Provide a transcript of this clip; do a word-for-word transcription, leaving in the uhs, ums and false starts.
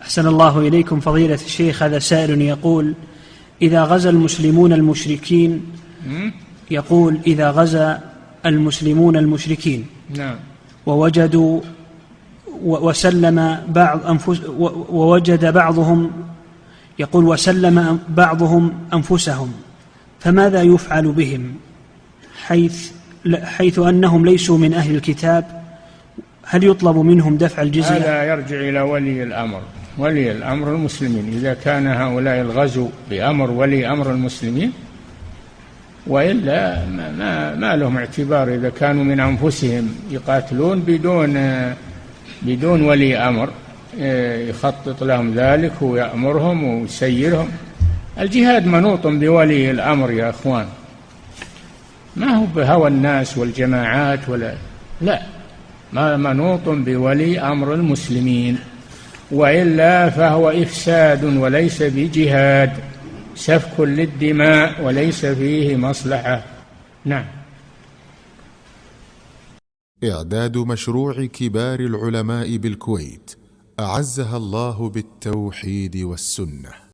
أحسن الله إليكم فضيلة الشيخ. هذا سائل يقول: إذا غزا المسلمون المشركين يقول إذا غزا المسلمون المشركين نعم ووجدوا وسلم بعض أنفس ووجد بعضهم يقول وسلم بعضهم أنفسهم، فماذا يفعل بهم حيث حيث أنهم ليسوا من أهل الكتاب؟ هل يطلب منهم دفع الجزية؟ هذا يرجع إلى ولي الأمر، ولي الأمر المسلمين. إذا كان هؤلاء الغزو بأمر ولي أمر المسلمين، وإلا ما, ما لهم اعتبار. إذا كانوا من أنفسهم يقاتلون بدون بدون ولي أمر يخطط لهم ذلك ويأمرهم ويسيرهم. الجهاد منوط بولي الأمر يا أخوان، ما هو بهوى الناس والجماعات ولا لا، ما منوط بولي أمر المسلمين، وإلا فهو إفساد وليس بجهاد، سفك للدماء وليس فيه مصلحة. نعم. إعداد مشروع كبار العلماء بالكويت أعزها الله بالتوحيد والسنة.